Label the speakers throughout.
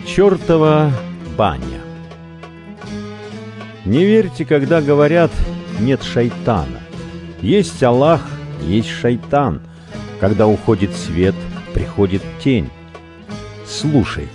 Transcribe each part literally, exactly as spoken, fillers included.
Speaker 1: Чертова баня. Не верьте, когда говорят «нет шайтана». Есть Аллах, есть шайтан. Когда уходит свет, приходит тень. Слушайте.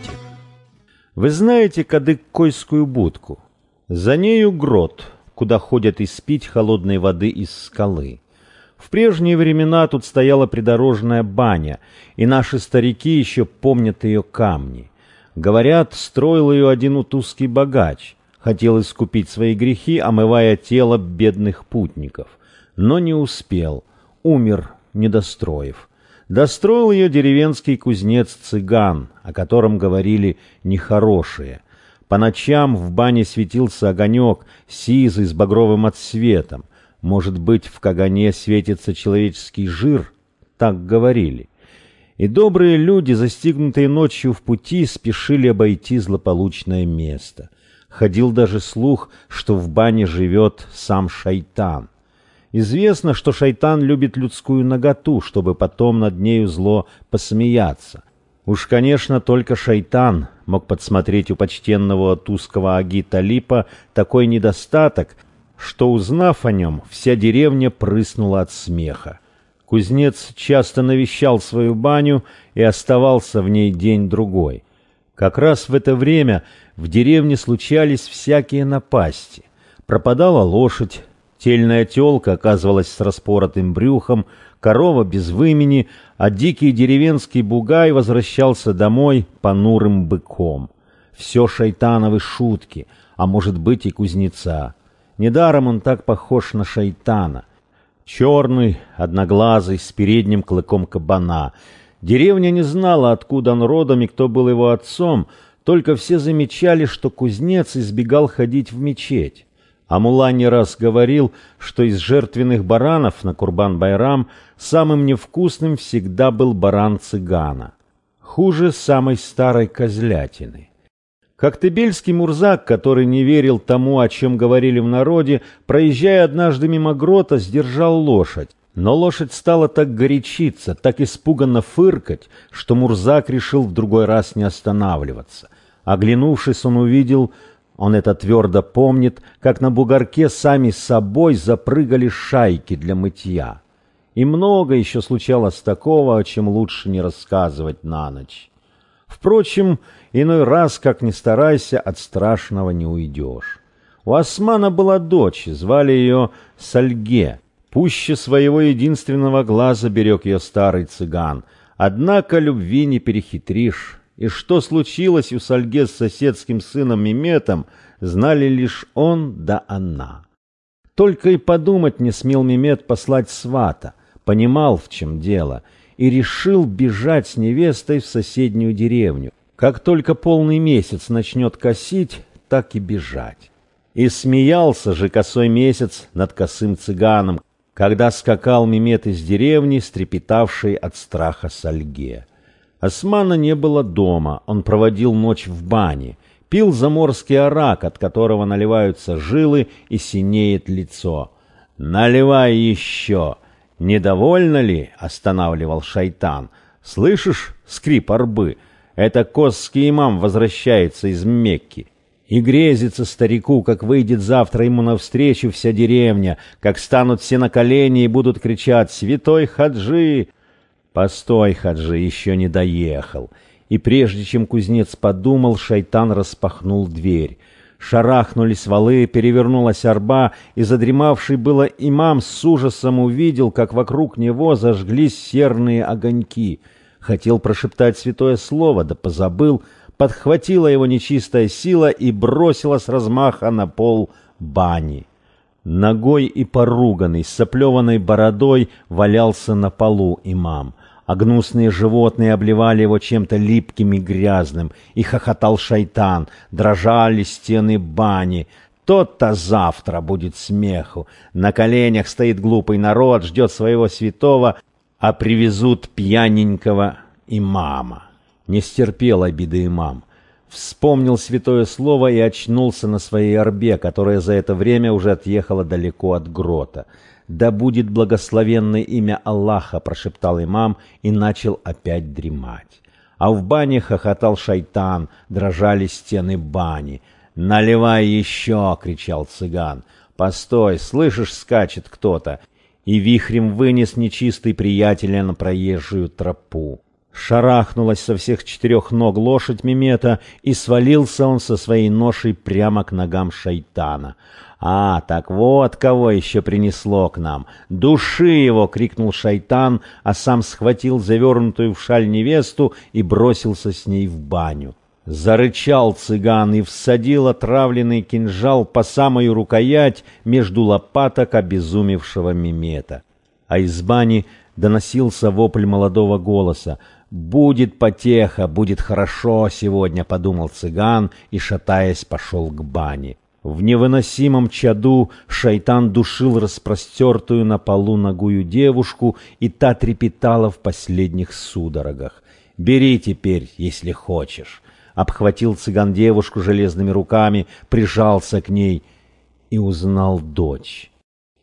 Speaker 1: Вы знаете Кадык-Койскую будку? За нею грот, куда ходят испить холодной воды из скалы. В прежние времена тут стояла придорожная баня, и наши старики еще помнят ее камни. Говорят, строил ее один утузский богач, хотел искупить свои грехи, омывая тело бедных путников, но не успел, умер, не достроив. Достроил ее деревенский кузнец-цыган, о котором говорили нехорошие. По ночам в бане светился огонек, сизый, с багровым отсветом. Может быть, в кагане светится человеческий жир? Так говорили. И добрые люди, застигнутые ночью в пути, спешили обойти злополучное место. Ходил даже слух, что в бане живет сам шайтан. Известно, что шайтан любит людскую наготу, чтобы потом над нею зло посмеяться. Уж, конечно, только шайтан мог подсмотреть у почтенного тузского Аги Талипа такой недостаток, что, узнав о нем, вся деревня прыснула от смеха. Кузнец часто навещал свою баню и оставался в ней день-другой. Как раз в это время в деревне случались всякие напасти. Пропадала лошадь, тельная телка оказывалась с распоротым брюхом, корова без вымени, а дикий деревенский бугай возвращался домой понурым быком. Все шайтановы шутки, а может быть и кузнеца. Недаром он так похож на шайтана. Черный, одноглазый, с передним клыком кабана. Деревня не знала, откуда он родом и кто был его отцом, только все замечали, что кузнец избегал ходить в мечеть. А мулла не раз говорил, что из жертвенных баранов на Курбан-байрам самым невкусным всегда был баран цыгана. Хуже самой старой козлятины. Коктебельский мурзак, который не верил тому, о чем говорили в народе, проезжая однажды мимо грота, сдержал лошадь. Но лошадь стала так горячиться, так испуганно фыркать, что мурзак решил в другой раз не останавливаться. Оглянувшись, он увидел, он это твердо помнит, как на бугорке сами собой запрыгали шайки для мытья. И много еще случалось такого, о чем лучше не рассказывать на ночь. Впрочем, иной раз, как ни старайся, от страшного не уйдешь. У Османа была дочь, звали ее Сальге. Пуще своего единственного глаза берег ее старый цыган. Однако любви не перехитришь. И что случилось у Сальге с соседским сыном Меметом, знали лишь он да она. Только и подумать не смел Мемет послать свата, понимал, в чем дело, и решил бежать с невестой в соседнюю деревню. Как только полный месяц начнет косить, так и бежать. И смеялся же косой месяц над косым цыганом, когда скакал Мемет из деревни, стрепетавший от страха Сальге. Османа не было дома, он проводил ночь в бане, пил заморский арак, от которого наливаются жилы и синеет лицо. «Наливай еще!» «Недовольно ли?» — останавливал шайтан. «Слышишь скрип арбы? Это косский имам возвращается из Мекки. И грезится старику, как выйдет завтра ему навстречу вся деревня, как станут все на колени и будут кричать «Святой Хаджи!» «Постой, Хаджи, еще не доехал». И прежде чем кузнец подумал, шайтан распахнул дверь. Шарахнулись валы, перевернулась арба, и задремавший было имам с ужасом увидел, как вокруг него зажглись серные огоньки. Хотел прошептать святое слово, да позабыл, подхватила его нечистая сила и бросила с размаха на пол бани. Ногой и поруганный, с соплеванной бородой валялся на полу имам. А гнусные животные обливали его чем-то липким и грязным, и хохотал шайтан, дрожали стены бани. То-то завтра будет смеху. На коленях стоит глупый народ, ждет своего святого, а привезут пьяненького имама. Не стерпел обиды имам. Вспомнил святое слово и очнулся на своей арбе, которая за это время уже отъехала далеко от грота. «Да будет благословенное имя Аллаха», — прошептал имам и начал опять дремать. А в бане хохотал шайтан, дрожали стены бани. «Наливай еще!» — кричал цыган. «Постой, слышишь, скачет кто-то!» И вихрем вынес нечистый приятеля на проезжую тропу. Шарахнулась со всех четырех ног лошадь Мемета, и свалился он со своей ношей прямо к ногам шайтана. «А, так вот кого еще принесло к нам! Души его!» — крикнул шайтан, а сам схватил завернутую в шаль невесту и бросился с ней в баню. Зарычал цыган и всадил отравленный кинжал по самую рукоять между лопаток обезумевшего Мемета. А из бани доносился вопль молодого голоса. «Будет потеха, будет хорошо сегодня», — подумал цыган и, шатаясь, пошел к бане. В невыносимом чаду шайтан душил распростертую на полу нагую девушку, и та трепетала в последних судорогах. «Бери теперь, если хочешь». Обхватил цыган девушку железными руками, прижался к ней и узнал дочь.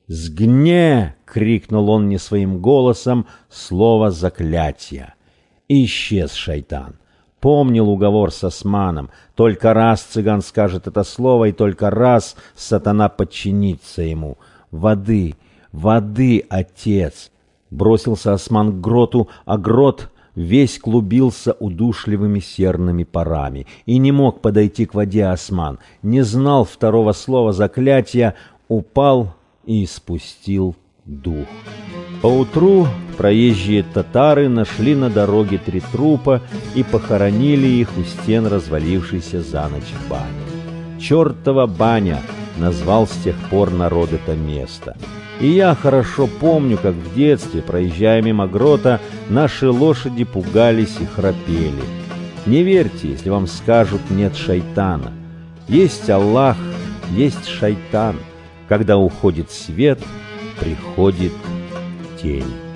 Speaker 1: «Сгне!» — крикнул он не своим голосом слово заклятия. И исчез шайтан. Помнил уговор с османом. Только раз цыган скажет это слово, и только раз сатана подчинится ему. «Воды! Воды, отец!» Бросился осман к гроту, а грот весь клубился удушливыми серными парами. И не мог подойти к воде осман. Не знал второго слова заклятия, упал и испустил дух. Поутру проезжие татары нашли на дороге три трупа и похоронили их у стен развалившейся за ночь бани. «Чертова баня» назвал с тех пор народ это место. И я хорошо помню, как в детстве, проезжая мимо грота, наши лошади пугались и храпели. Не верьте, если вам скажут «нет шайтана». Есть Аллах, есть шайтан. Когда уходит свет, приходит тень.